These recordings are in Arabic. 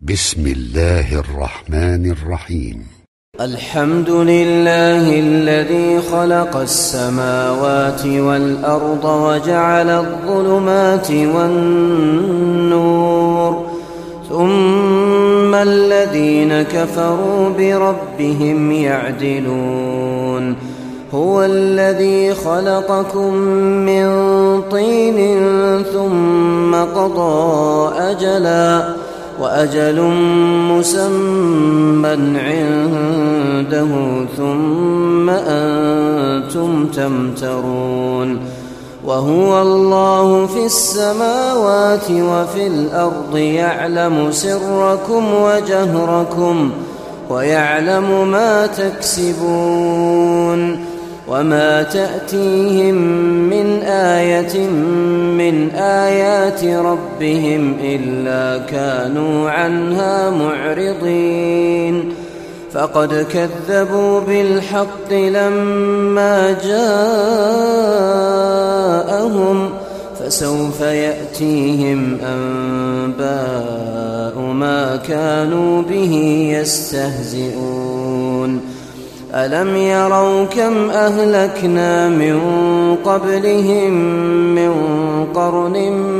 بسم الله الرحمن الرحيم. الحمد لله الذي خلق السماوات والأرض وجعل الظلمات والنور ثم الذين كفروا بربهم يعدلون. هو الذي خلقكم من طين ثم قضى أجلا وأجل مسمى عنده ثم أنتم تمترون. وهو الله في السماوات وفي الأرض يعلم سركم وجهركم ويعلم ما تكسبون. وما تأتيهم من آية من آيات ربهم إلا كانوا عنها معرضين. فقد كذبوا بالحق لما جاءهم فسوف يأتيهم أنباء ما كانوا به يستهزئون. ألم يروا كم أهلكنا من قبلهم من قرن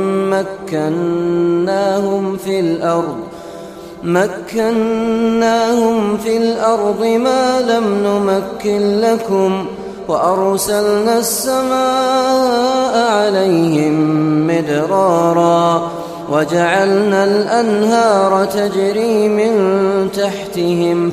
مكناهم في الأرض ما لم نمكن لكم وأرسلنا السماء عليهم مدرارا وجعلنا الأنهار تجري من تحتهم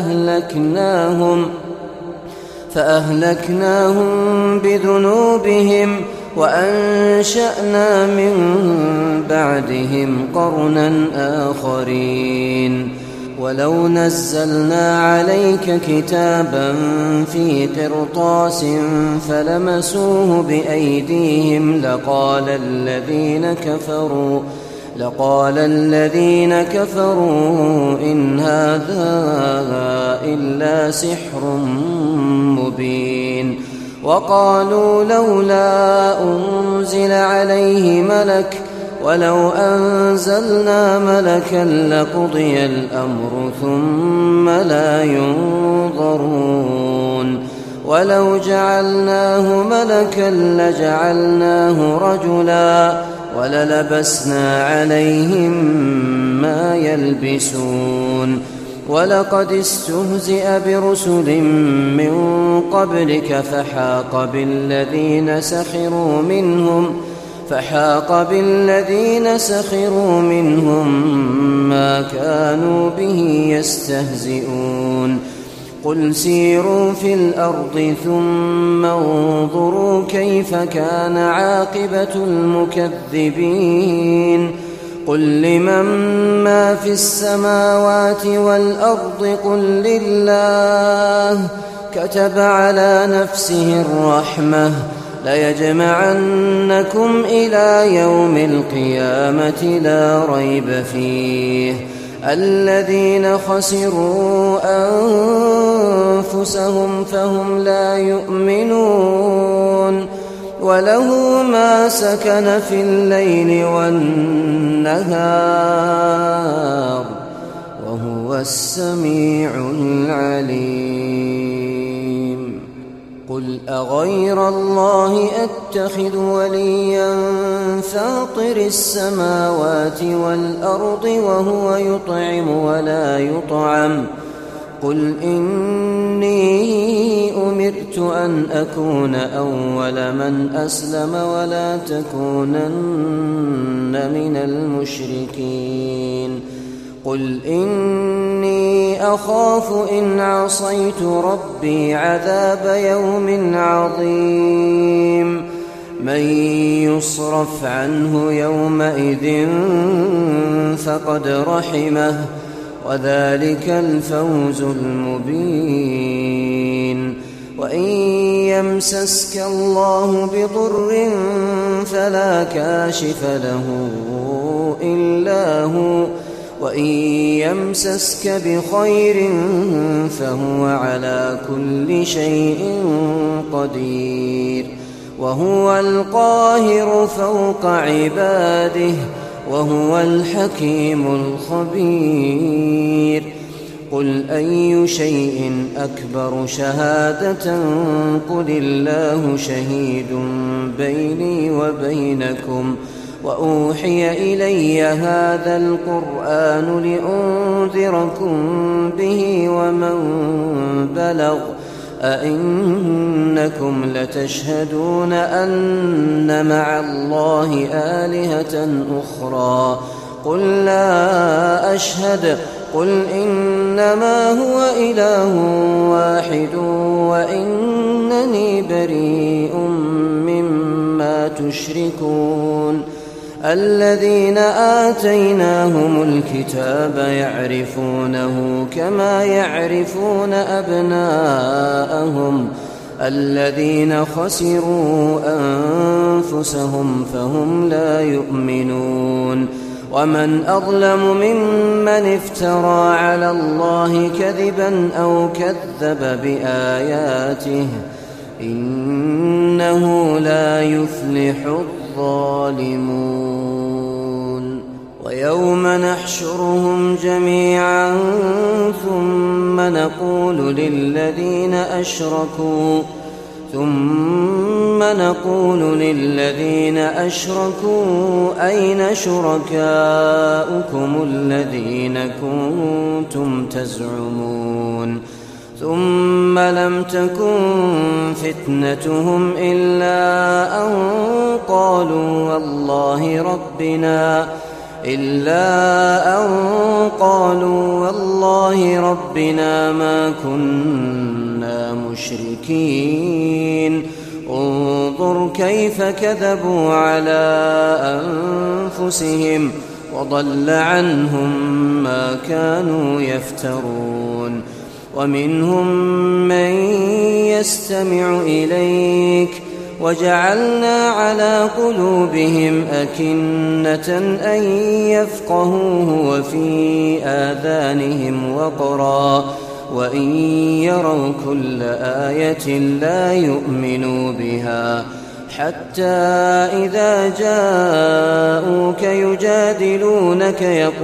فأهلكناهم بذنوبهم وأنشأنا من بعدهم قرنا آخرين. ولو نزلنا عليك كتابا في قرطاس فلمسوه بأيديهم لقال الذين كفروا إن هذا إلا سحر مبين. وقالوا لولا أنزل عليه ملك ولو أنزلنا ملكا لقضي الأمر ثم لا ينظرون. ولو جعلناه ملكا لجعلناه رجلا وللبسنا عليهم ما يلبسون. ولقد استهزئ برسل من قبلك فحاق بالذين سخروا منهم ما كانوا به يستهزئون. قل سيروا في الأرض ثم انظروا كيف كان عاقبة المكذبين. قل لمن ما في السماوات والأرض قل لله كتب على نفسه الرحمة ليجمعنكم إلى يوم القيامة لا ريب فيه. الذين خسروا أنفسهم فهم لا يؤمنون. وله ما سكن في الليل والنهار وهو السميع العليم. قل أغير الله أتخذ وليا فاطر السماوات والأرض وهو يطعم ولا يطعم. قل إني أمرت أن أكون أول من أسلم ولا تكونن من المشركين. قل إني أخاف إن عصيت ربي عذاب يوم عظيم. من يصرف عنه يومئذ فقد رحمه وذلك الفوز المبين. وإن يمسسك الله بضر فلا كاشف له إلا هو وإن يمسسك بخير فهو على كل شيء قدير. وهو القاهر فوق عباده وهو الحكيم الخبير. قل أي شيء أكبر شهادة قل الله شهيد بيني وبينكم وأوحي إلي هذا القرآن لأنذركم به ومن بلغ أئنكم لتشهدون أن مع الله آلهة أخرى قل لا أشهد قل إنما هو إله واحد وإنني بريء مما تشركون. الذين آتيناهم الكتاب يعرفونه كما يعرفون أبناءهم الذين خسروا أنفسهم فهم لا يؤمنون. ومن أظلم ممن افترى على الله كذبا أو كذب بآياته إنه لا يفلح الظالمون. ويوم نحشرهم جميعا ثم نقول للذين أشركوا أين شركاؤكم الذين كنتم تزعمون ثم لم تكن فتنتهم إلا أن قالوا والله ربنا ما كنا مشركين. انظر كيف كذبوا على أنفسهم وضل عنهم ما كانوا يفترون. ومنهم من يستمع إليك وجعلنا على قلوبهم أكنة أن يفقهوه وفي آذانهم وقرا وإن يروا كل آية لا يؤمنوا بها حتى إذا جاءوك يجادلونك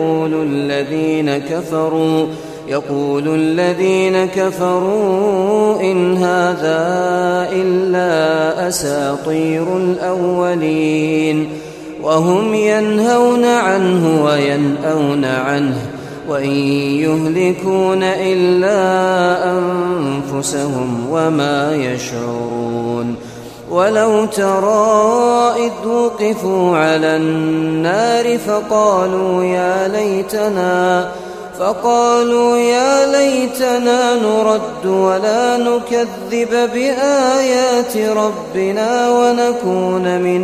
يقول الذين كفروا إن هذا إلا أساطير الأولين وهم ينهون عنه وينأون عنه وإن يهلكون إلا أنفسهم وما يشعرون. ولو ترى إذ وقفوا على النار فقالوا يا ليتنا نرد ولا نكذب بآيات ربنا ونكون من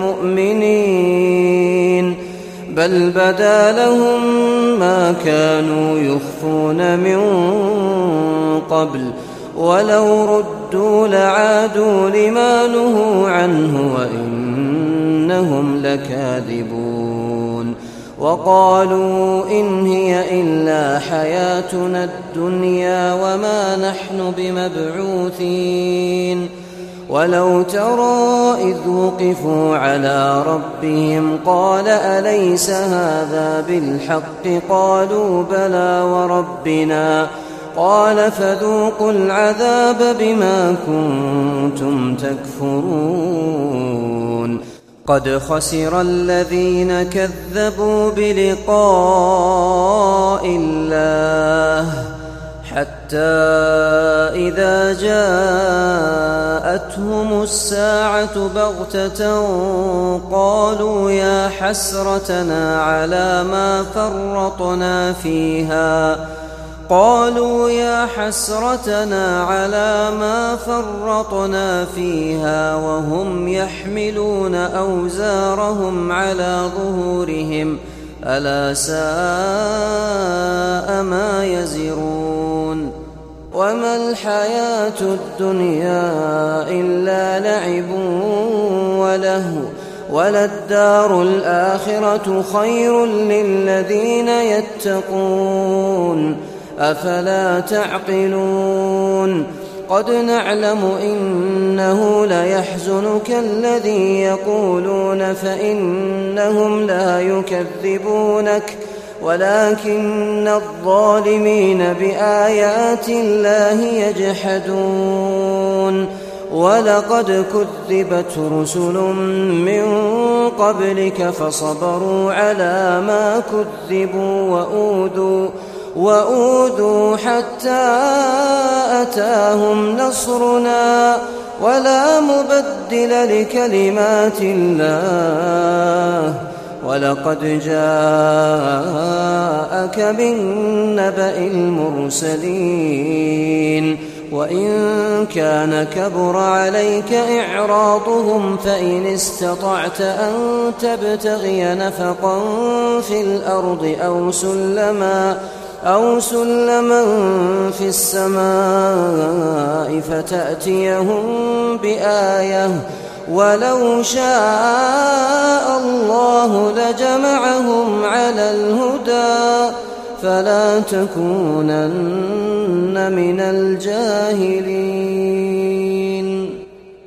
المؤمنين بل بدا لهم ما كانوا يخفون من قبل ولو ردوا لعادوا لما نهوا عنه وإنهم لكاذبون. وقالوا إن هي إلا حياتنا الدنيا وما نحن بمبعوثين. ولو ترى إذ وقفوا على ربهم قال أليس هذا بالحق قالوا بلى وربنا قال فذوقوا العذاب بما كنتم تكفرون. قد خسر الذين كذبوا بلقاء الله حتى إذا جاءتهم الساعة بغتة قالوا يا حسرتنا على ما فرطنا فيها وهم يحملون أوزارهم على ظهورهم ألا ساء ما يزرون. وما الحياة الدنيا إلا لعب ولهو وللدار الآخرة خير للذين يتقون أفلا تعقلون. قد نعلم إنه ليحزنك الذي يقولون فإنهم لا يكذبونك ولكن الظالمين بآيات الله يجحدون ولقد كذبت رسل من قبلك فصبروا على ما كذبوا وأوذوا حتى أتاهم نصرنا ولا مبدل لكلمات الله ولقد جاءك من نبأ المرسلين وإن كان كبر عليك إعراضهم فإن استطعت أن تبتغي نفقا في الأرض أو سلما في السماء فتأتيهم بآية ولو شاء الله لجمعهم على الهدى فلا تكونن من الجاهلين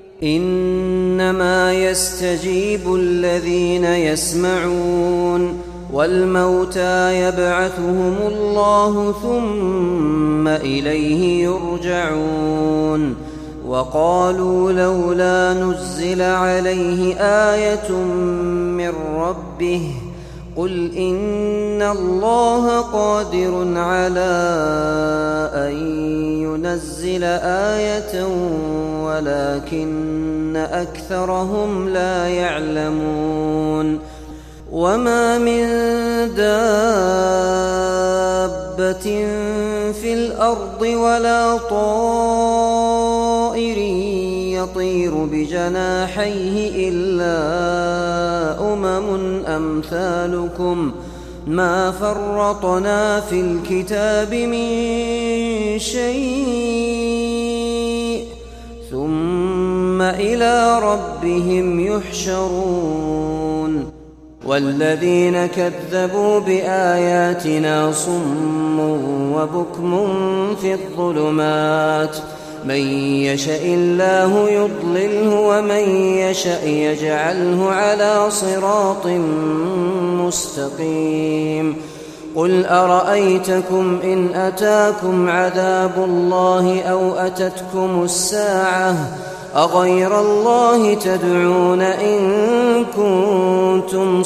إنما يستجيب الذين يسمعون والموتى يبعثهم الله ثم إليه يرجعون وقالوا لولا نزل عليه آية من ربه قل إن الله قادر على أن ينزل آية ولكن أكثرهم لا يعلمون وما من دابة في الأرض ولا طائر يطير بجناحيه إلا أمثالكم ما فرطنا في الكتاب من شيء ثم إلى ربهم يحشرون والذين كذبوا بآياتنا صم وبكم في الظلمات من يشاء الله يضلله ومن يشاء يجعله على صراط مستقيم قل أرأيتكم إن أتاكم عذاب الله أو أتتكم الساعة أغير الله تدعون إن كنتم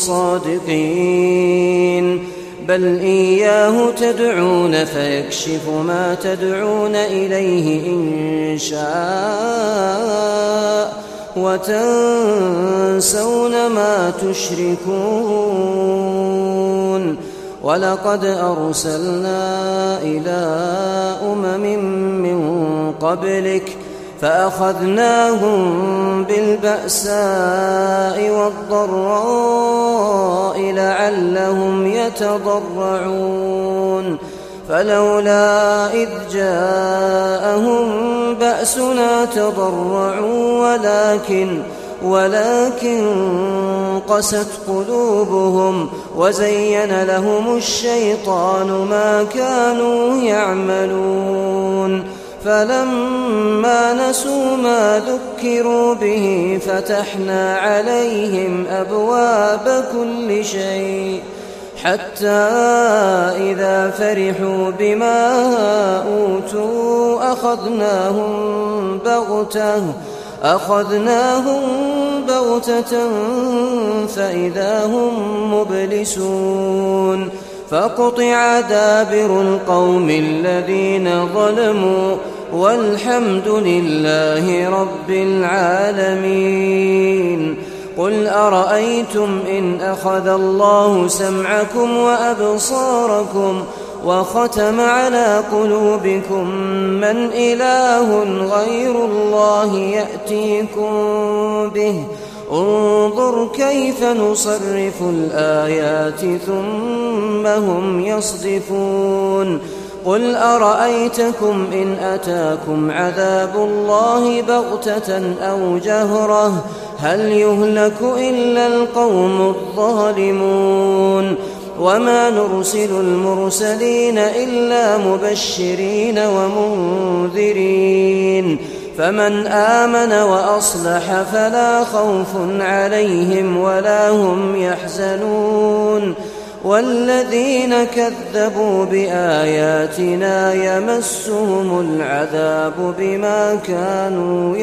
صادقين بل إياه تدعون فيكشف ما تدعون إليه إن شاء وتنسون ما تشركون ولقد أرسلنا إلى من قبلك فأخذناهم بالبأساء والضراء لعلهم يتضرعون فلولا إذ جاءهم بأسنا تضرعوا ولكن قست قلوبهم وزين لهم الشيطان ما كانوا يعملون فلما نسوا ما ذكروا به فتحنا عليهم أبواب كل شيء حتى إذا فرحوا بما أوتوا أخذناهم بغتة فإذا هم مبلسون فقطع دابر القوم الذين ظلموا والحمد لله رب العالمين قل أرأيتم إن أخذ الله سمعكم وأبصاركم وختم على قلوبكم من إله غير الله يأتيكم به انظر كيف نصرف الآيات ثم هم يصدفون قل أرأيتكم إن أتاكم عذاب الله بغتة أو جهرة هل يهلك إلا القوم الظالمون وما نرسل المرسلين إلا مبشرين ومنذرين فمن آمن وأصلح فلا خوف عليهم ولا هم يحزنون والذين كذبوا بآياتنا يمسهم العذاب بما كانوا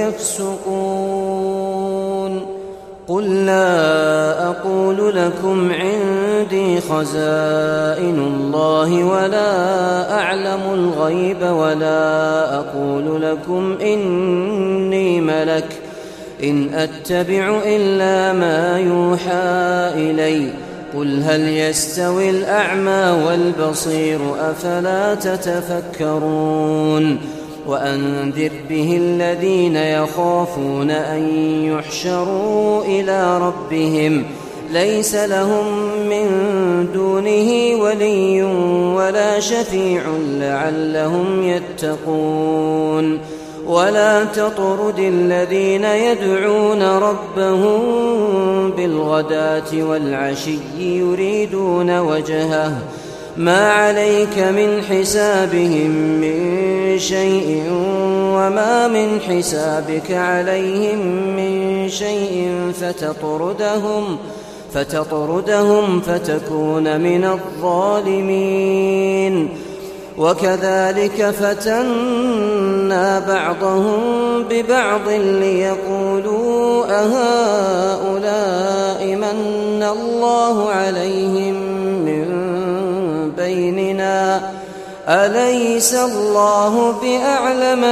يفسقون قل لا أقول لكم عندي خزائن الله ولا أعلم الغيب ولا أقول لكم إني ملك إن أتبع إلا ما يوحى إلي قل هل يستوي الأعمى والبصير أفلا تتفكرون وأنذر به الذين يخافون أن يحشروا إلى ربهم ليس لهم من دونه ولي ولا شفيع لعلهم يتقون ولا تطرد الذين يدعون ربهم بالغداة والعشي يريدون وجهه ما عليك من حسابهم من شيء وما من حسابك عليهم من شيء فتطردهم فتكون من الظالمين وكذلك فتنا بعضهم ببعض ليقولوا أهؤلاء من الله عليهم من بيننا أليس الله بأعلم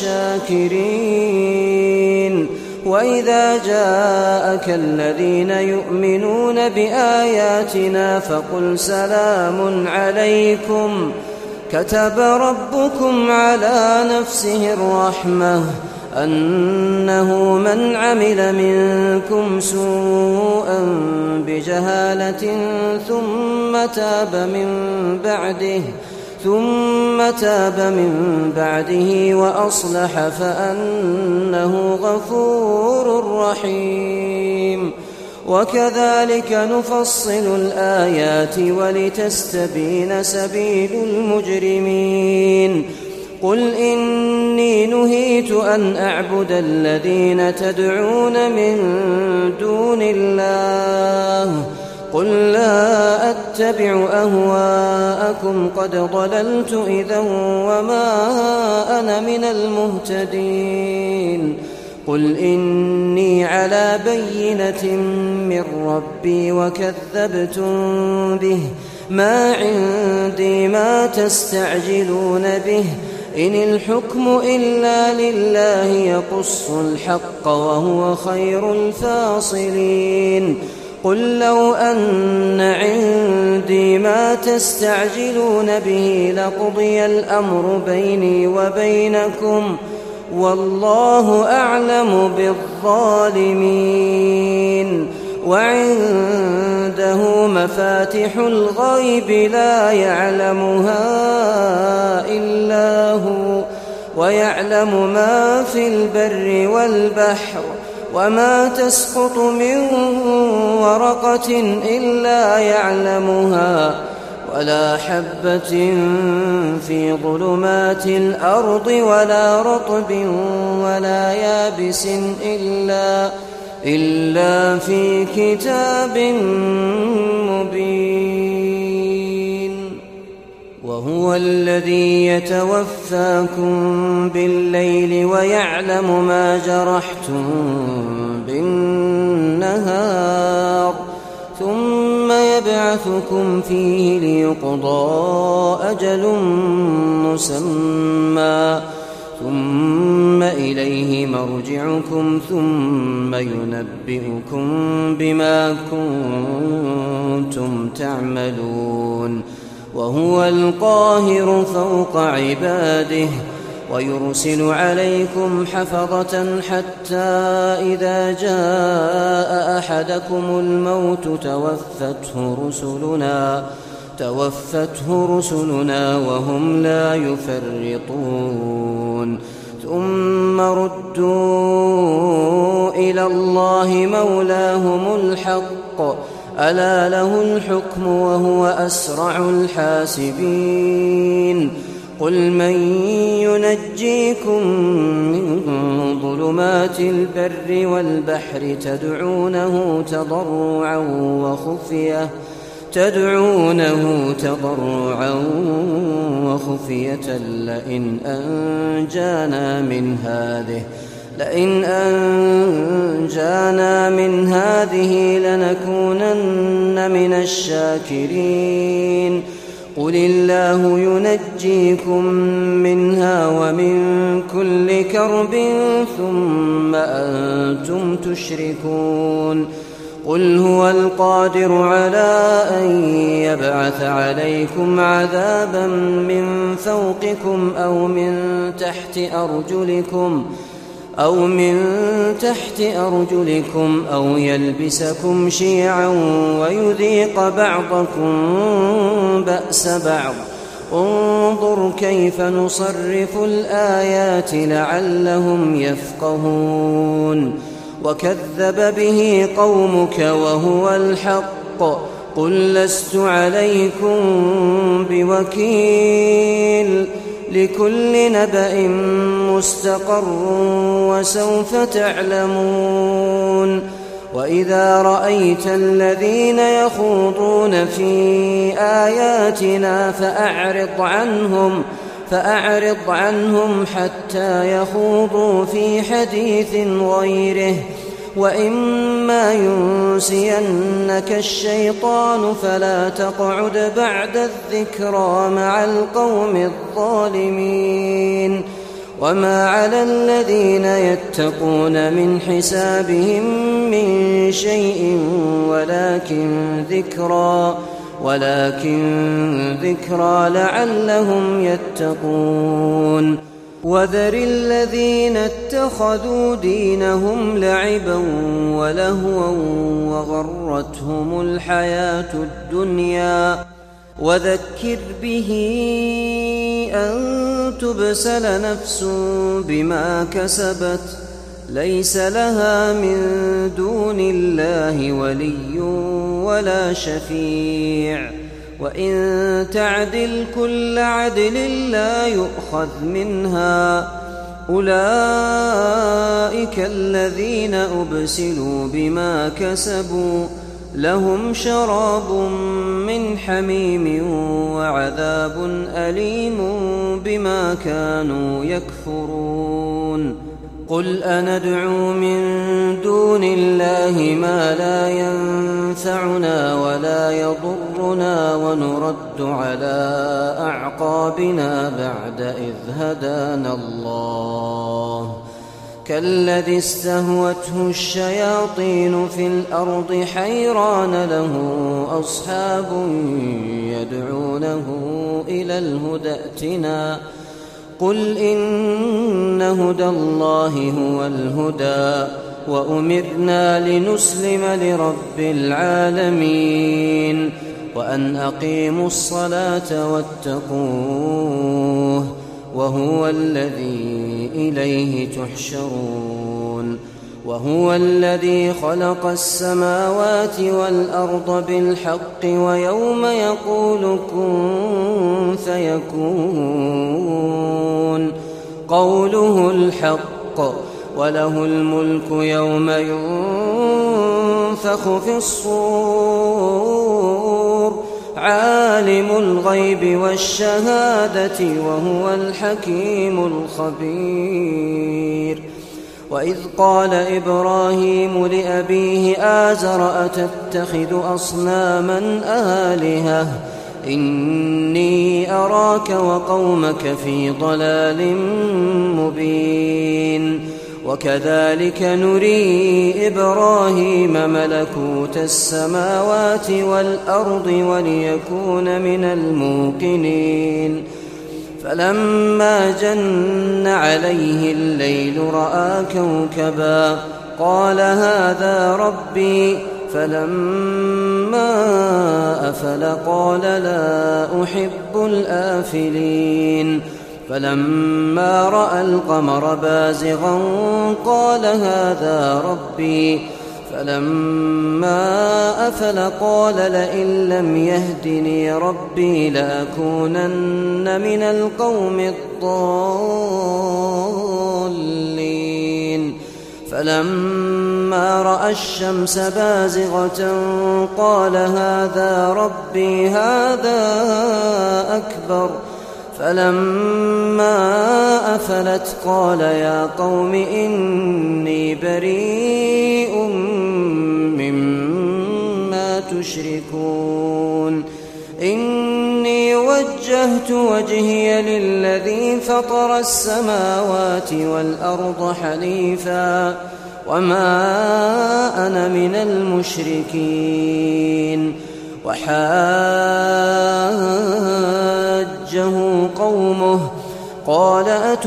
بالشاكرين وإذا جاءك الذين يؤمنون بآياتنا فقل سلام عليكم كتب ربكم على نفسه الرحمة أنه من عمل منكم سوءا بجهالة ثم تاب من بعده وأصلح فأنه غفور رحيم وكذلك نفصل الآيات ولتستبين سبيل المجرمين قل إني نهيت أن أعبد الذين تدعون من دون الله قل لا أتبع أهواءكم قد ضللت إذا وما أنا من المهتدين قل إني على بينة من ربي وكذبتم به ما عندي ما تستعجلون به إن الحكم إلا لله يقص الحق وهو خير الفاصلين قل لو أن عندي ما تستعجلون به لقضي الأمر بيني وبينكم والله أعلم بالظالمين وعنده مفاتح الغيب لا يعلمها إلا هو ويعلم ما في البر والبحر وما تسقط من ورقة إلا يعلمها ولا حبة في ظلمات الأرض ولا رطب ولا يابس إلا في كتاب مبين وهو الذي يتوفاكم بالليل ويعلم ما جرحتم بالنهار ثم يبعثكم فيه ليقضى أجل مسمى ثم إليه مرجعكم ثم ينبئكم بما كنتم تعملون وهو القاهر فوق عباده ويرسل عليكم حفظة حتى إذا جاء أحدكم الموت توفته رسلنا وهم لا يفرطون ثم ردوا إلى الله مولاهم الحق ألا له الحكم وهو أسرع الحاسبين قل من ينجيكم من ظلمات البر والبحر تدعونه تضرعا وخفية لئن أنجانا من هذه لنكونن من الشاكرين قل الله ينجيكم منها ومن كل كرب ثم أنتم تشركون قل هو القادر على أن يبعث عليكم عذابا من فوقكم أو من تحت أرجلكم أو يلبسكم شيعا ويذيق بعضكم بأس بعض انظر كيف نصرف الآيات لعلهم يفقهون وكذب به قومك وهو الحق قل لست عليكم بوكيل لكل نبأ مستقر وسوف تعلمون وإذا رأيت الذين يخوضون في آياتنا فأعرض عنهم حتى يخوضوا في حديث غيره وإما ينسينك الشيطان فلا تقعد بعد الذكرى مع القوم الظالمين وما على الذين يتقون من حسابهم من شيء ولكن ذكرى لعلهم يتقون وذر الذين اتخذوا دينهم لعبا ولهوا وغرتهم الحياة الدنيا وذكر به أن تبسل نفس بما كسبت ليس لها من دون الله ولي ولا شفيع وإن تعدل كل عدل لا يؤخذ منها أولئك الذين أبسلوا بما كسبوا لهم شراب من حميم وعذاب أليم بما كانوا يكفرون قل أندعو من دون الله ما لا ينفعنا ولا يضرنا ونرد على أعقابنا بعد إذ هدانا الله كالذي استهوته الشياطين في الأرض حيران له أصحاب يدعونه إلى الهدى ائتنا قل إن هدى الله هو الهدى وأمرنا لنسلم لرب العالمين وأن أقيموا الصلاة واتقوه وهو الذي إليه تحشرون وهو الذي خلق السماوات والأرض بالحق ويوم يقول كن فيكون قوله الحق وله الملك يوم ينفخ في الصور عالم الغيب والشهادة وهو الحكيم الخبير وإذ قال إبراهيم لأبيه آزر أتتخذ أصناما آلهة إني أراك وقومك في ضلال مبين وكذلك نري إبراهيم ملكوت السماوات والأرض وليكون من الموقنين فلما جن عليه الليل رأى كوكبا قال هذا ربي فلما أفل قال لا أحب الآفلين فلما رأى القمر بازغا قال هذا ربي فلما أفل قال لئن لم يهدني ربي لأكونن من القوم الضالين فلما رأى الشمس بازغة قال هذا ربي هذا أكبر فلما أفلت قال يا قوم إني بريء مما تشركون إني وجهت وجهي للذي فطر السماوات والأرض حنيفا وما أنا من المشركين وحاجه قومه قال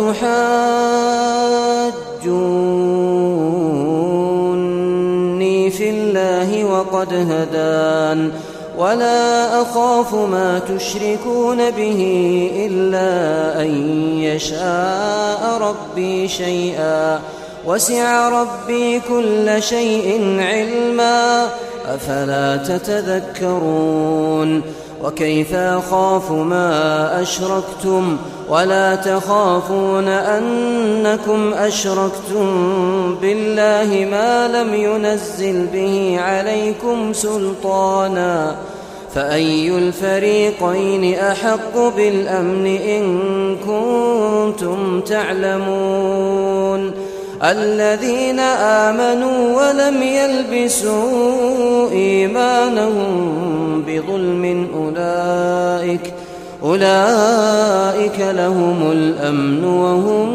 أتحاجوني في الله وقد هدان ولا أخاف ما تشركون به إلا أن يشاء ربي شيئا وسع ربي كل شيء علما أفلا تتذكرون وكيف أخاف ما أشركتم ولا تخافون أنكم أشركتم بالله ما لم ينزل به عليكم سلطانا فأي الفريقين أحق بالأمن إن كنتم تعلمون الذين آمنوا ولم يلبسوا إيمانهم بظلم أولئك لهم الأمن وهم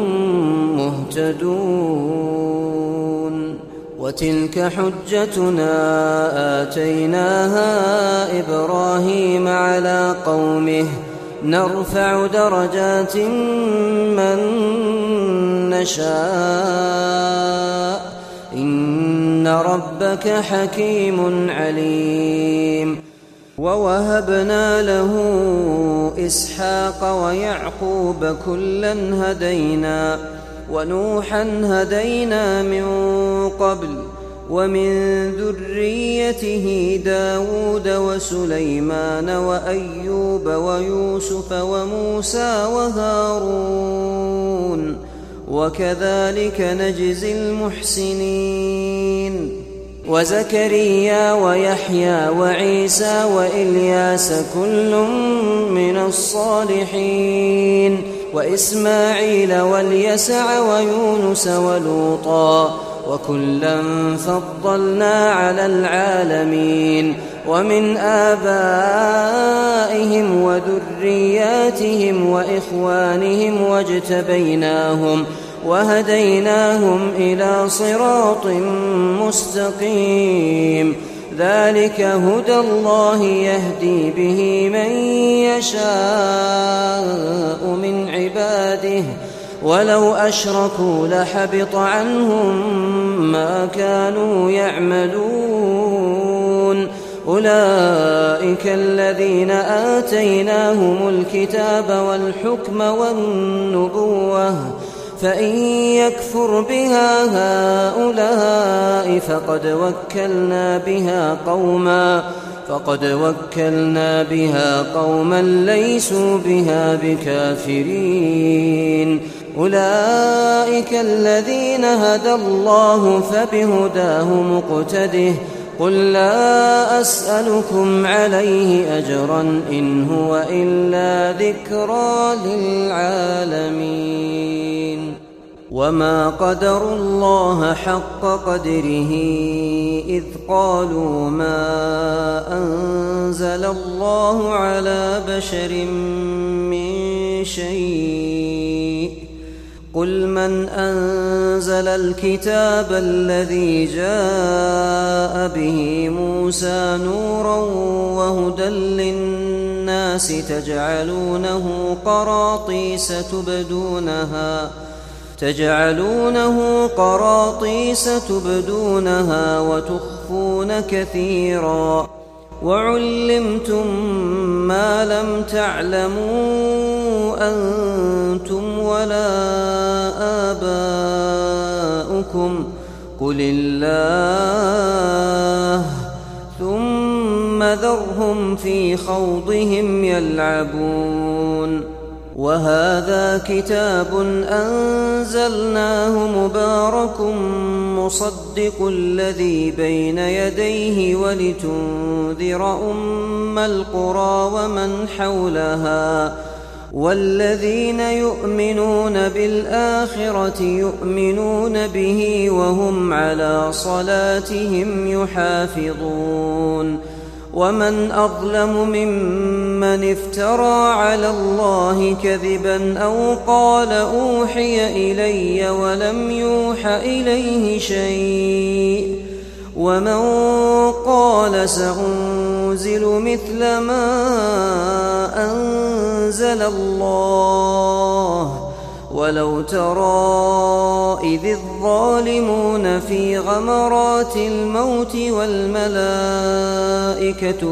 مهتدون وتلك حجتنا آتيناها إبراهيم على قومه نرفع درجات من نشاء إن ربك حكيم عليم ووهبنا له إسحاق ويعقوب كلا هدينا ونوحا هدينا من قبل ومن ذريته داود وسليمان وأيوب ويوسف وموسى وهارون وكذلك نجزي المحسنين وزكريا ويحيى وعيسى وإلياس كل من الصالحين وإسماعيل واليسع ويونس ولوطا وكلا فضلنا على العالمين ومن آبائهم وذرياتهم وإخوانهم واجتبيناهم وهديناهم إلى صراط مستقيم ذلك هدى الله يهدي به من يشاء من عباده ولو أشركوا لحبط عنهم ما كانوا يعملون أولئك الذين آتيناهم الكتاب والحكم والنبوة فإن يكفر بها هؤلاء فقد وكلنا بها قوما ليسوا بها بكافرين أولئك الذين هدى الله فبهداه مقتده قل لا أسألكم عليه أجرا إن هو إلا ذكرى للعالمين وما قدروا الله حق قدره إذ قالوا ما أنزل الله على بشر من شيء قل من أنزل الكتاب الذي جاء به موسى نورا وهدى للناس تجعلونه قراطيس تبدونها وتخفون كثيرا وعلمتم ما لم تعلموا أنتم ولا آباؤكم قل الله ثم ذرهم في خوضهم يلعبون وهذا كتاب أنزلناه مبارك مصدق الذي بين يديه ولتنذر أم القرى ومن حولها والذين يؤمنون بالآخرة يؤمنون به وهم على صلاتهم يحافظون ومن أظلم ممن افترى على الله كذبا أو قال أوحي إلي ولم يوح إليه شيء ومن قال سأنزل مثل ما أنزل الله ولو ترى إذ الظالمون في غمرات الموت والملائكة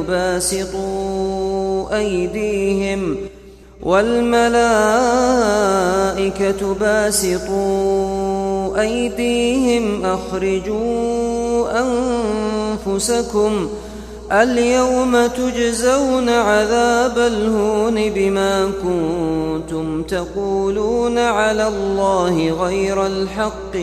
باسطوا أيديهم أخرجوا أنفسكم اليوم تجزون عذاب الهون بما كنتم تقولون على الله غير الحق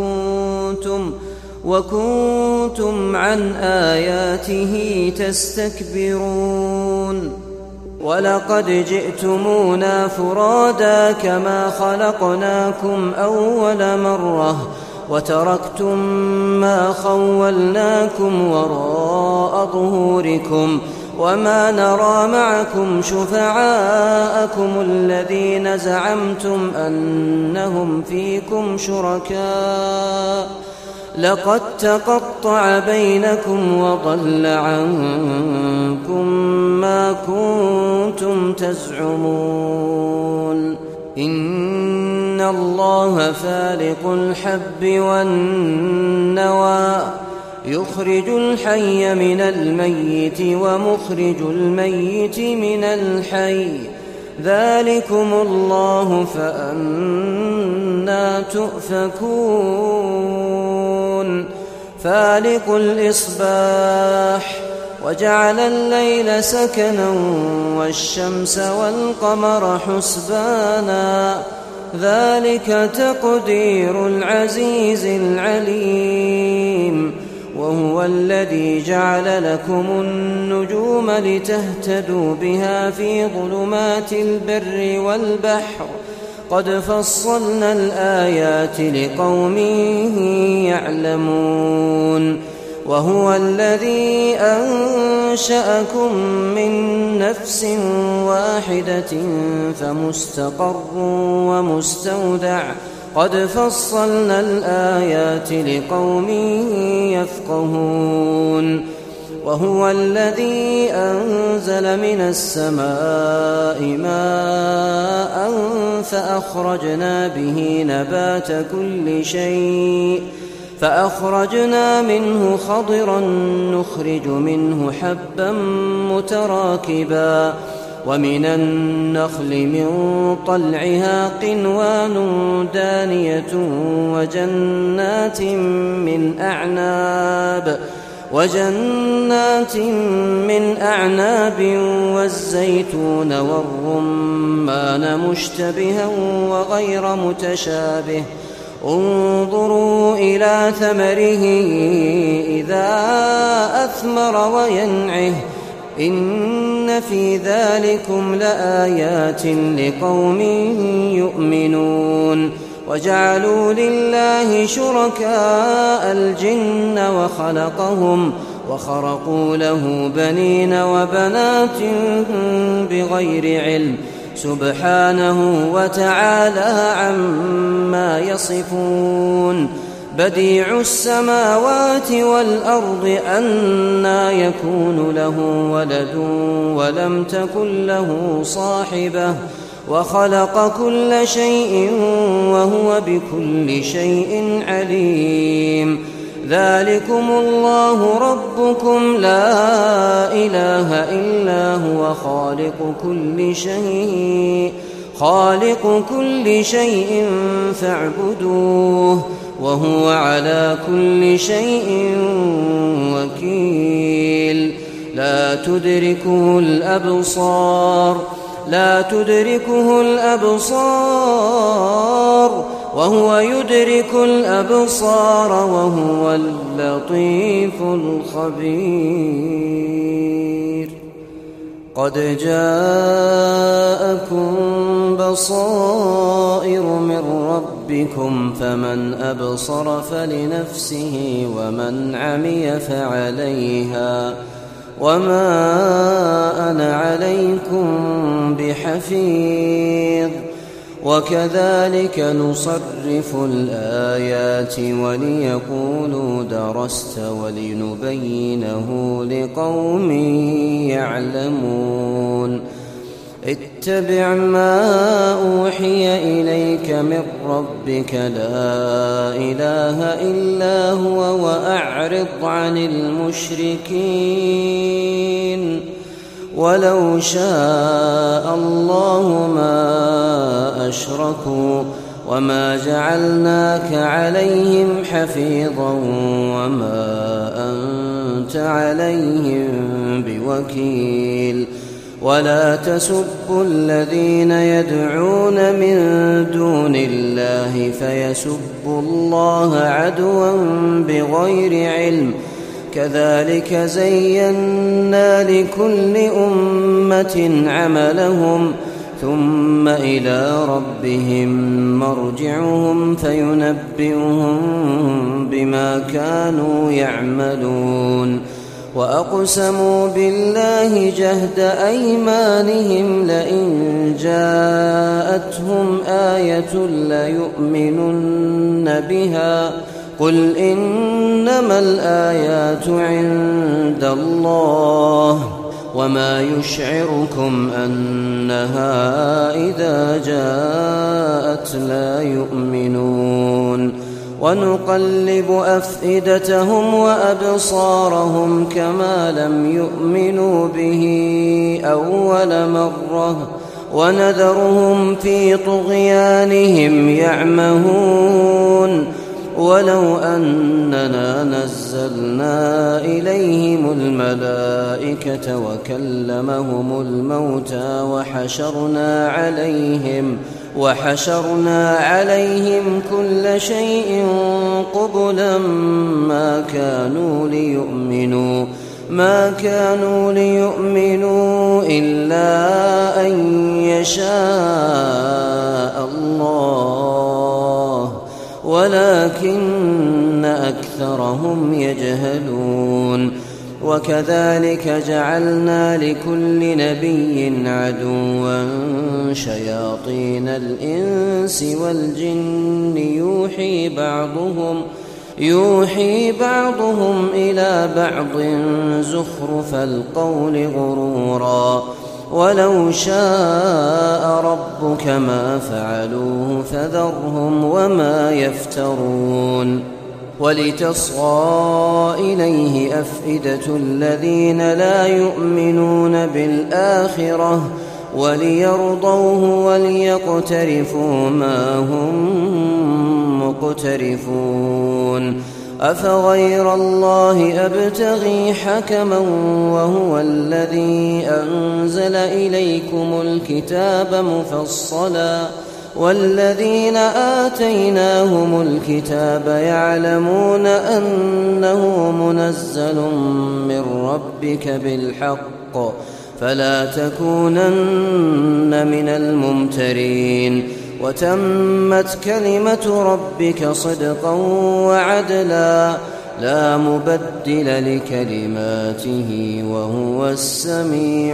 وكنتم عن آياته تستكبرون ولقد جئتمونا فرادا كما خلقناكم أول مرة وتركتم ما خولناكم وراء ظهوركم وما نرى معكم شفعاءكم الذين زعمتم أنهم فيكم شركاء لقد تقطع بينكم وضل عنكم ما كنتم تزعمون إن الله فالق الحب والنوى يخرج الحي من الميت ومخرج الميت من الحي ذلكم الله فأنى تؤفكون فالق الإصباح وجعل الليل سكنا والشمس والقمر حسبانا ذلك تقدير العزيز العليم وهو الذي جعل لكم النجوم لتهتدوا بها في ظلمات البر والبحر قد فصلنا الآيات لقوم يعلمون وهو الذي أنشأكم من نفس واحدة فمستقر ومستودع قد فصلنا الآيات لقوم يفقهون وهو الذي أنزل من السماء ماء فأخرجنا به نبات كل شيء فأخرجنا منه خضرا نخرج منه حبا متراكبا ومن النخل من طلعها قنوان دانية وجنات من أعناب والزيتون والرمان مشتبها وغير متشابه انظروا إلى ثمره إذا أثمر وينعه إن في ذلكم لآيات لقوم يؤمنون وجعلوا لله شركاء الجن وخلقهم وخرقوا له بنين وبنات بغير علم سبحانه وتعالى عما يصفون بديع السماوات والأرض أنى يكون له ولد ولم تكن له صاحبة وخلق كل شيء وهو بكل شيء عليم ذلكم الله ربكم لا إله إلا هو خالق خالق كل شيء فاعبدوه وهو على كل شيء وكيل. لا تدركه الأبصار وهو يدرك الأبصار وهو اللطيف الخبير. قد جاءكم بصائر من ربكم فمن أبصر فلنفسه ومن عمي فعليها وما أنا عليكم بحفيظ. وكذلك نصرف الآيات وليقولوا درست ولنبينه لقوم يعلمون. اتبع ما أوحي إليك من ربك لا إله إلا هو وأعرض عن المشركين. ولو شاء الله ما أشركوا وما جعلناك عليهم حفيظا وما أنت عليهم بوكيل. ولا تسبوا الذين يدعون من دون الله فيسبوا الله عدوا بغير علم. كذلك زينا لكل أمة عملهم ثم إلى ربهم مرجعهم فينبئهم بما كانوا يعملون. وأقسموا بالله جهد أيمانهم لئن جاءتهم آية ليؤمنن بها قل إنما الآيات عند الله وما يشعركم أنها إذا جاءت لا يؤمنون. ونقلب أفئدتهم وأبصارهم كما لم يؤمنوا به أول مرة ونذرهم في طغيانهم يعمهون. ولو أننا نزلنا إليهم الملائكة وكلمهم الموتى وحشرنا عليهم كل شيء قبلا ما كانوا ليؤمنوا إلا أن يشاء الله ولكن أكثرهم يجهلون. وكذلك جعلنا لكل نبي عدوا شياطين الإنس والجن يوحي بعضهم إلى بعض زخرف القول غرورا. ولو شاء ربك ما فعلوه فذرهم وما يفترون. ولتصغى إليه أفئدة الذين لا يؤمنون بالآخرة وليرضوه وليقترفوا ما هم مقترفون. أفغير الله أبتغي حكما وهو الذي أنزل إليكم الكتاب مفصلا والذين آتيناهم الكتاب يعلمون أنه منزل من ربك بالحق فلا تكونن من الممترين. وتمت كلمة ربك صدقا وعدلا لا مبدل لكلماته وهو السميع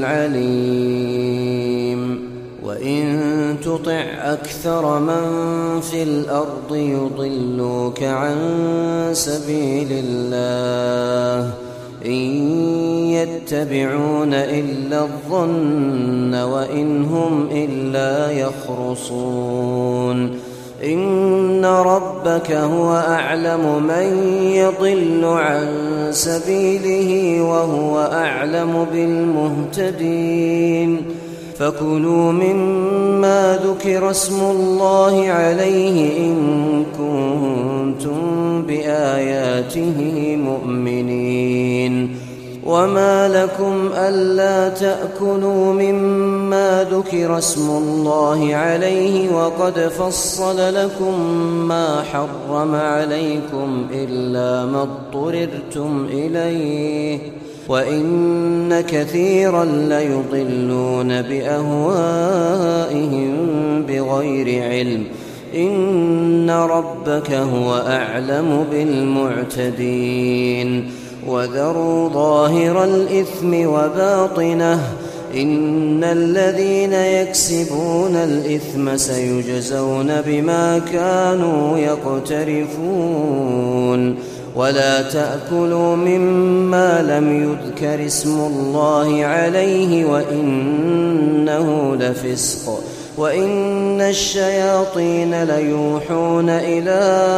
العليم. وإن تطع أكثر من في الأرض يضلوك عن سبيل الله إن يتبعون إلا الظن وإن هم إلا يخرصون. إن ربك هو أعلم من يضل عن سبيله وهو أعلم بالمهتدين. فكلوا مما ذكر اسم الله عليه إن كنتم بآياته مؤمنين. وما لكم ألا تأكلوا مما ذكر اسم الله عليه وقد فصل لكم ما حرم عليكم إلا ما اضطررتم إليه وإن كثيرا ليضلون بأهوائهم بغير علم إن ربك هو أعلم بالمعتدين. وذروا ظاهر الإثم وباطنه إن الذين يكسبون الإثم سيجزون بما كانوا يقترفون. ولا تأكلوا مما لم يذكر اسم الله عليه وإنه لفسق وإن الشياطين ليوحون إلى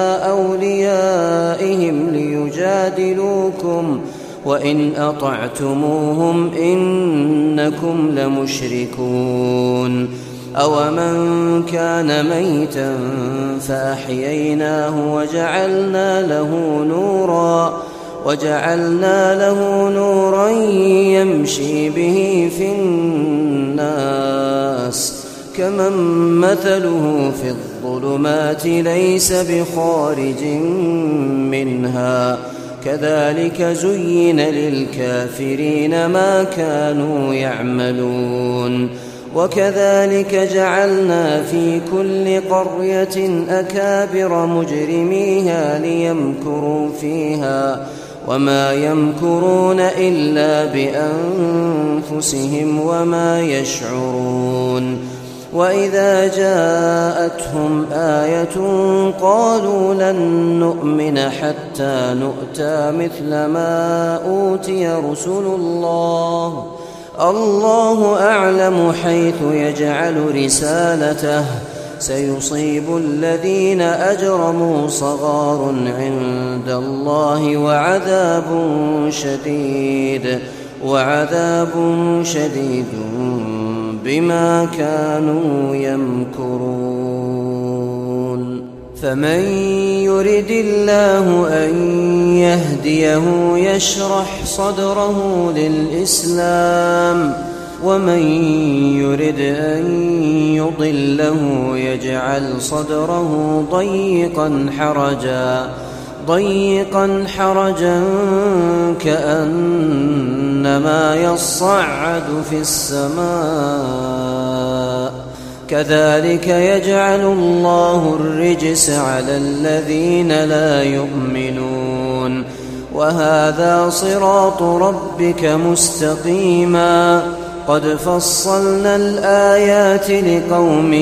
أوليائهم ليجادلوكم وإن أطعتموهم إنكم لمشركون. أومن كان ميتا فأحييناه وجعلنا له نورا يمشي به في الناس كمن مثله في الظلمات ليس بخارج منها كذلك زين للكافرين ما كانوا يعملون. وكذلك جعلنا في كل قرية أكابر مجرميها ليمكروا فيها وما يمكرون إلا بأنفسهم وما يشعرون. وإذا جاءتهم آية قالوا لن نؤمن حتى نؤتى مثل ما أوتي رسل الله الله أعلم حيث يجعل رسالته سيصيب الذين أجرموا صغار عند الله وعذاب شديد بما كانوا يمكرون. فمن يرد الله أن يهديه يشرح صدره للإسلام ومن يرد أن يضله يجعل صدره ضيقا حرجا كأنما يصعد في السماء كذلك يجعل الله الرجس على الذين لا يؤمنون. وهذا صراط ربك مستقيما قد فصلنا الآيات لقوم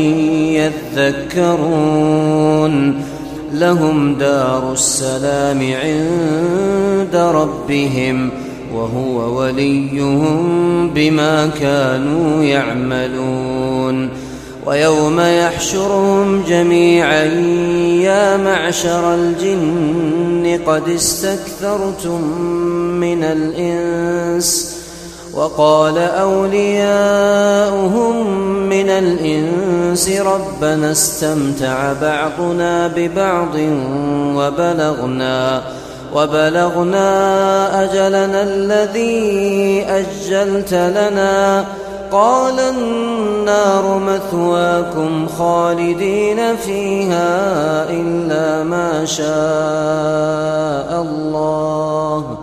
يذكرون. لهم دار السلام عند ربهم وهو وليهم بما كانوا يعملون. ويوم يحشرهم جميعا يا معشر الجن قد استكثرتم من الإنس وقال أولياؤهم من الإنس ربنا استمتع بعضنا ببعض وبلغنا أجلنا الذي أجلت لنا قال النار مثواكم خالدين فيها إلا ما شاء الله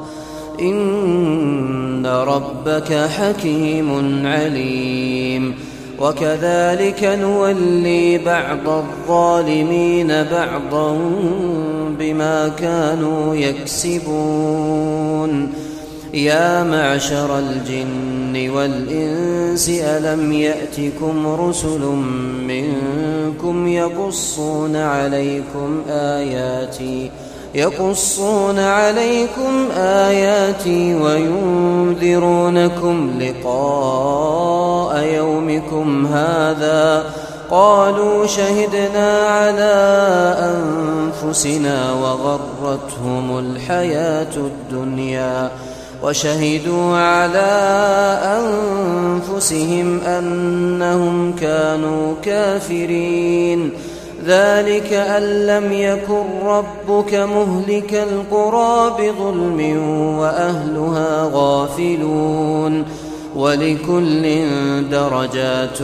إن ربك حكيم عليم. وكذلك نولي بعض الظالمين بعضا بما كانوا يكسبون. يا معشر الجن والإنس ألم يأتكم رسل منكم يقصون عليكم آياتي وينذرونكم لقاء يومكم هذا قالوا شهدنا على أنفسنا وغرتهم الحياة الدنيا وشهدوا على أنفسهم أنهم كانوا كافرين. ذلك أن لم يكن ربك مهلك القرى بظلم وأهلها غافلون. ولكل درجات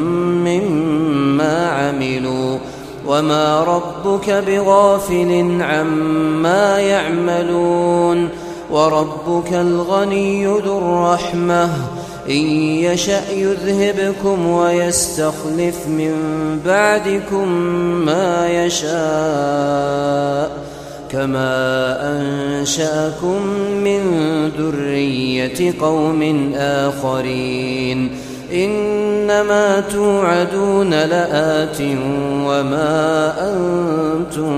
مما عملوا وما ربك بغافل عما يعملون. وربك الغني ذو الرحمة إن يشأ يذهبكم ويستخلف من بعدكم ما يشاء كما أنشأكم من ذرية قوم آخرين. إنما توعدون لآت وما أنتم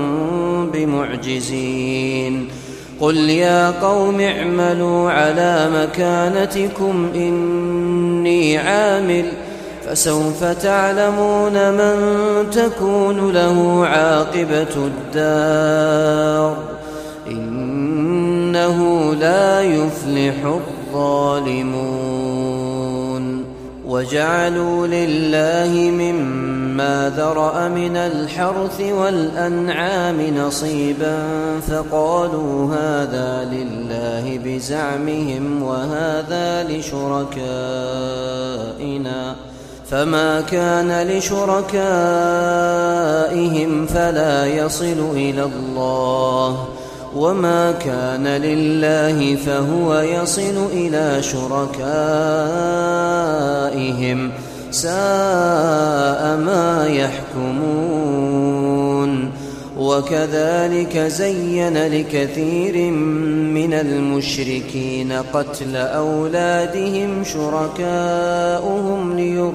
بمعجزين. قل يا قوم اعملوا على مكانتكم إني عامل فسوف تعلمون من تكون له عاقبة الدار إنه لا يفلح الظالمون. وجعلوا لله مما ذرأ من الحرث والأنعام نصيبا فقالوا هذا لله بزعمهم وهذا لشركائنا فما كان لشركائهم فلا يصل إلى الله وما كان لله فهو يصل إلى شركائهم ساء ما يحكمون. وكذلك زين لكثير من المشركين قتل أولادهم شركاؤهم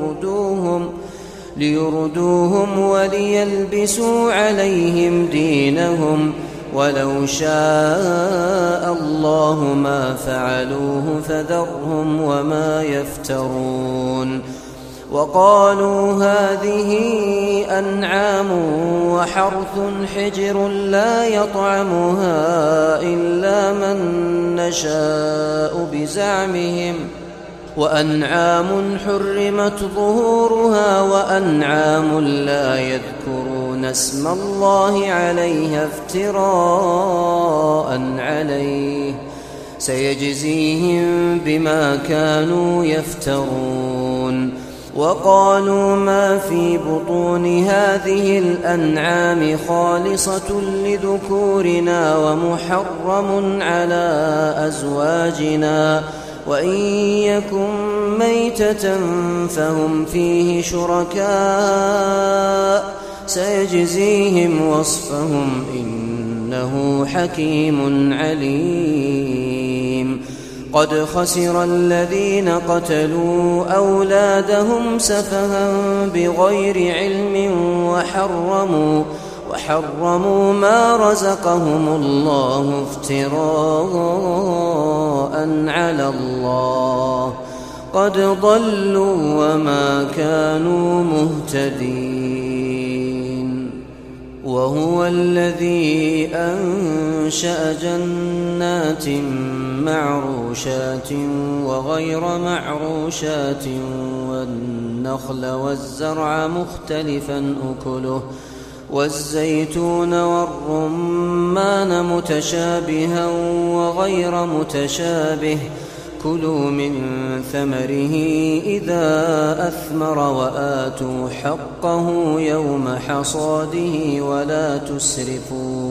ليردوهم وليلبسوا عليهم دينهم ولو شاء الله ما فعلوه فذرهم وما يفترون. وقالوا هذه أنعام وحرث حجر لا يطعمها إلا من نشاء بزعمهم وأنعام حرمت ظهورها وأنعام لا يذكرون اسم الله عليها افتراء عليه سيجزيهم بما كانوا يفترون. وقالوا ما في بطون هذه الأنعام خالصة لذكورنا ومحرم على أزواجنا وإن يكن ميتة فهم فيه شركاء سيجزيهم وصفهم إنه حكيم عليم. قد خسر الذين قتلوا أولادهم سفها بغير علم وحرموا ما رزقهم الله افتراء على الله قد ضلوا وما كانوا مهتدين. وهو الذي أنشأ جنات معروشات وغير معروشات والنخل والزرع مختلفا أكله والزيتون والرمان متشابها وغير متشابه كلوا من ثمره إذا أثمر وآتوا حقه يوم حصاده ولا تسرفوا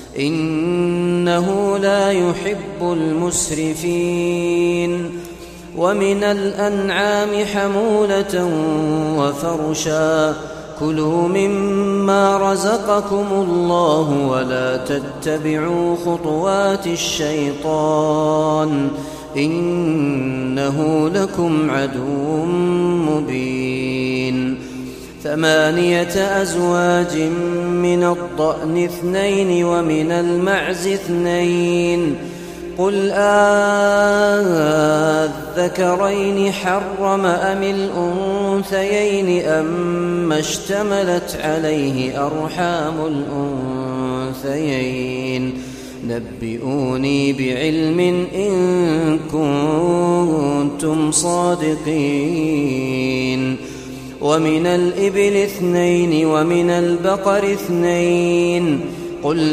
إنه لا يحب المسرفين. ومن الأنعام حمولة وفرشا كلوا مما رزقكم الله ولا تتبعوا خطوات الشيطان إنه لكم عدو مبين. 8 أزواج من الضأن 2 ومن المعز 2 قل الذكرين حرم أم الأنثيين أما اشتملت عليه أرحام الأنثيين نبئوني بعلم إن كنتم صادقين. ومن الإبل 2 ومن البقر 2 قل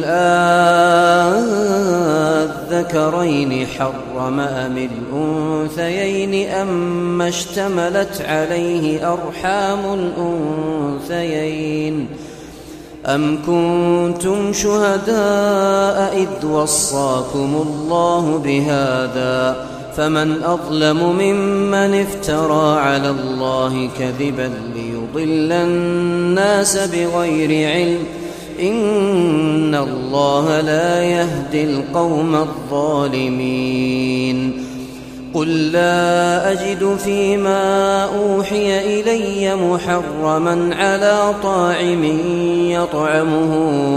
أذكرين حرم أم الأنثيين أما اشتملت عليه أرحام الأنثيين أم كنتم شهداء إذ وصاكم الله بهذا فمن أظلم ممن افترى على الله كذبا ليضل الناس بغير علم إن الله لا يهدي القوم الظالمين. قل لا أجد فيما أوحي إلي محرما على طاعم يطعمه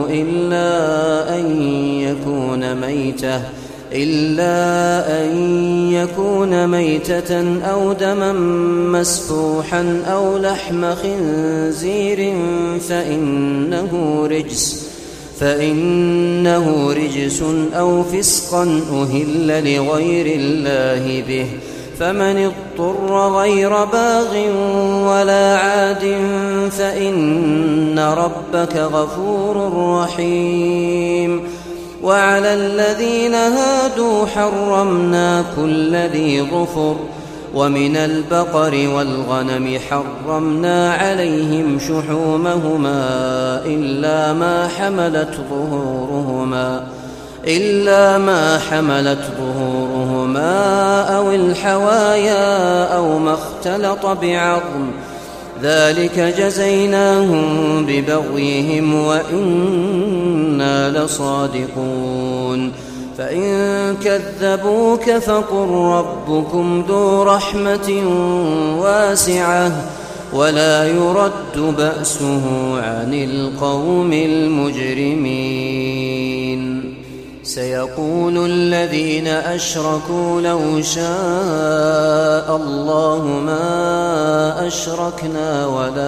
إلا أن يكون ميتة أو دما مسفوحا أو لحم خنزير فإنه رجس أو فسقا أهل لغير الله به فمن اضطر غير باغ ولا عاد فإن ربك غفور رحيم. وعلى الذين هادوا حرمنا كل ذي ظفر ومن البقر والغنم حرمنا عليهم شحومهما إلا ما حملت ظهورهما أو الحوايا أو ما اختلط بعظم ذلك جزيناهم ببغيهم وإنا لصادقون. فإن كذبوك فقل ربكم ذو رحمة واسعة ولا يرد بأسه عن القوم المجرمين. سيقول الذين أشركوا لو شاء الله ما أشركنا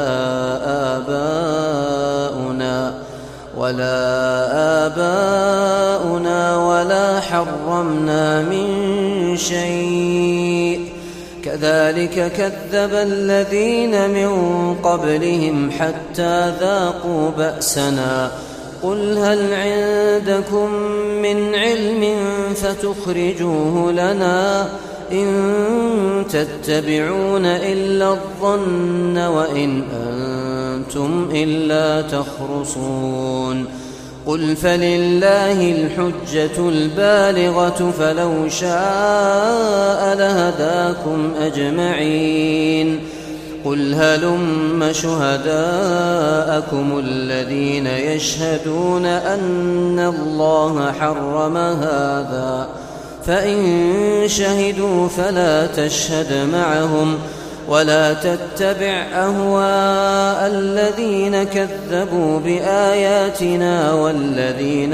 ولا آباؤنا ولا حرمنا من شيء كذلك كذب الذين من قبلهم حتى ذاقوا بأسنا. قل هل عندكم من علم فتخرجوه لنا إن تتبعون إلا الظن وإن أنتم إلا تخرصون. قل فلله الحجة البالغة فلو شاء لهداكم أجمعين. قل هلم شهداءكم الذين يشهدون أن الله حرم هذا فإن شهدوا فلا تشهد معهم ولا تتبع أهواء الذين كذبوا بآياتنا والذين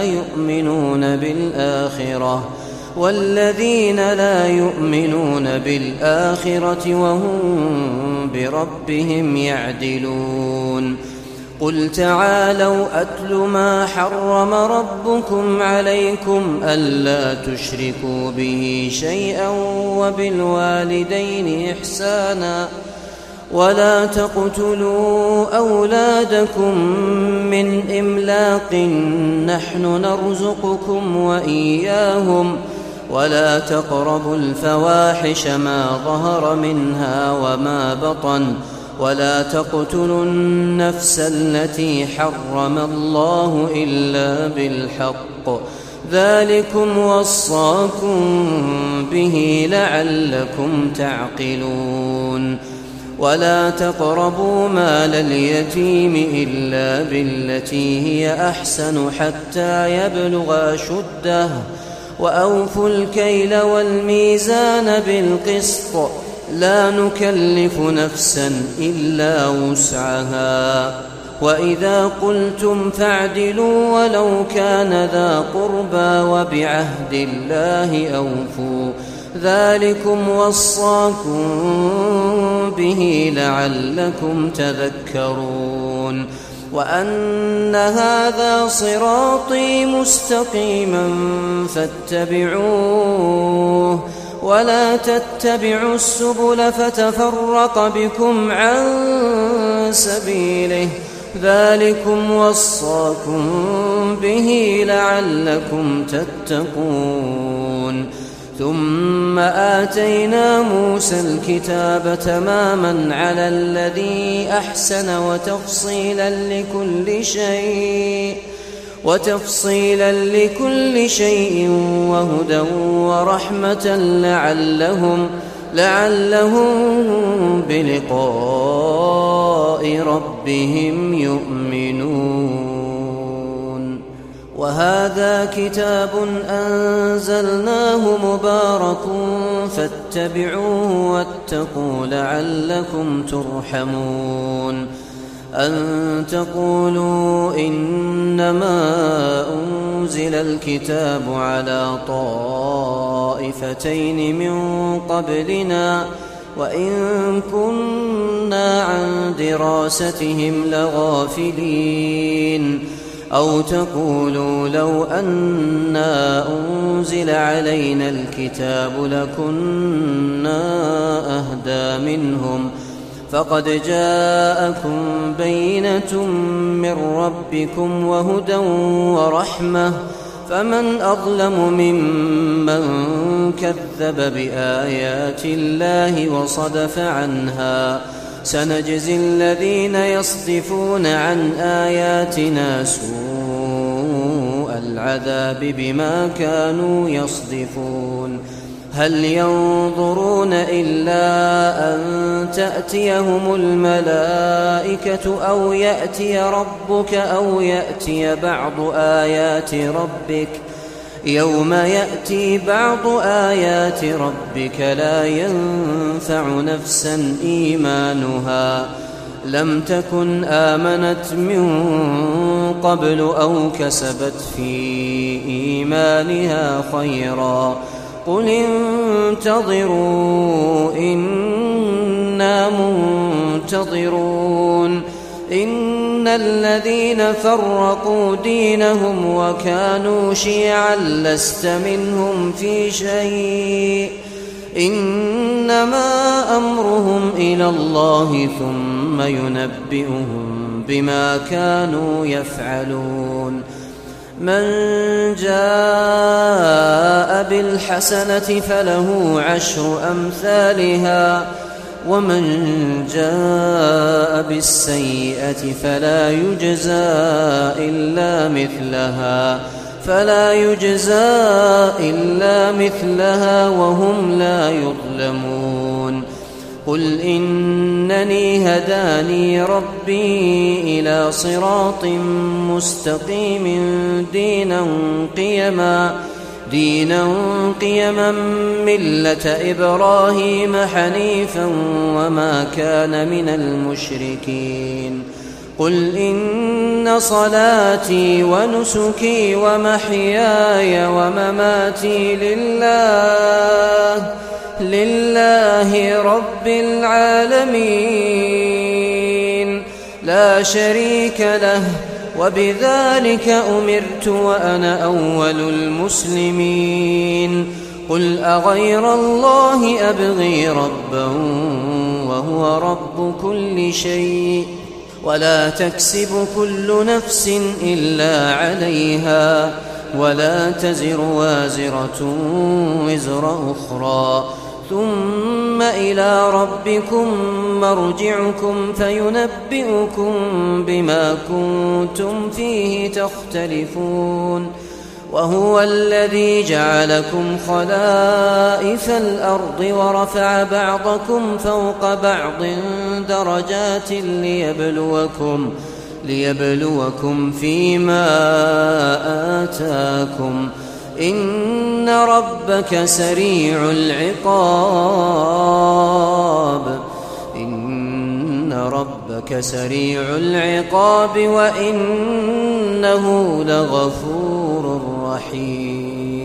لا يؤمنون بالآخرة وهم بربهم يعدلون. قل تعالوا أتل ما حرم ربكم عليكم ألا تشركوا به شيئا وبالوالدين إحسانا ولا تقتلوا أولادكم من إملاق نحن نرزقكم وإياهم ولا تقربوا الفواحش ما ظهر منها وما بطن ولا تقتلوا النفس التي حرم الله إلا بالحق ذلكم وصاكم به لعلكم تعقلون. ولا تقربوا مال اليتيم إلا بالتي هي أحسن حتى يبلغ أشده وأوفوا الكيل والميزان بالقسط لا نكلف نفسا إلا وسعها وإذا قلتم فاعدلوا ولو كان ذا قربى وبعهد الله أوفوا ذلكم وصاكم به لعلكم تذكرون. وأن هذا صراطي مستقيما فاتبعوه ولا تتبعوا السبل فتفرق بكم عن سبيله ذلكم وصاكم به لعلكم تتقون ثم آتينا موسى الكتاب تماما على الذي أحسن وتفصيلا لكل شيء وهدى ورحمة لعلهم بلقاء ربهم يؤمنون وهذا كتاب أنزلناه مبارك فاتبعوه واتقوا لعلكم ترحمون أن تقولوا إنما أنزل الكتاب على طائفتين من قبلنا وإن كنا عن دراستهم لغافلين أو تقولوا لو أنا أنزل علينا الكتاب لكنا أهدى منهم فقد جاءكم بينة من ربكم وهدى ورحمة فمن أظلم ممن كذب بآيات الله وصدف عنها سنجزي الذين يصدفون عن آياتنا سوء العذاب بما كانوا يصدفون هل ينظرون إلا أن تأتيهم الملائكة أو يأتي ربك أو يأتي بعض آيات ربك يوم يأتي بعض آيات ربك لا ينفع نفسا إيمانها لم تكن آمنت من قبل أو كسبت في إيمانها خيرا قل انتظروا إنا منتظرون إن الذين فرقوا دينهم وكانوا شيعا لست منهم في شيء إنما أمرهم إلى الله ثم ينبئهم بما كانوا يفعلون من جاء بالحسنة فله 10 أمثالها ومن جاء بالسيئة فلا يجزى إلا مثلها وهم لا يظلمون قل إنني هداني ربي إلى صراط مستقيم دينا قيما ملة إبراهيم حنيفا وما كان من المشركين قل إن صلاتي ونسكي ومحياي ومماتي لله رب العالمين لا شريك له وبذلك أمرت وأنا أول المسلمين قل أغير الله أبغي ربا وهو رب كل شيء ولا تكسب كل نفس إلا عليها ولا تزر وازرة وزر أخرى ثم إلى ربكم مرجعكم فينبئكم بما كنتم فيه تختلفون وهو الذي جعلكم خلائف الأرض ورفع بعضكم فوق بعض درجات ليبلوكم فيما آتاكم إن ربك سريع العقاب وإنه لغفور رحيم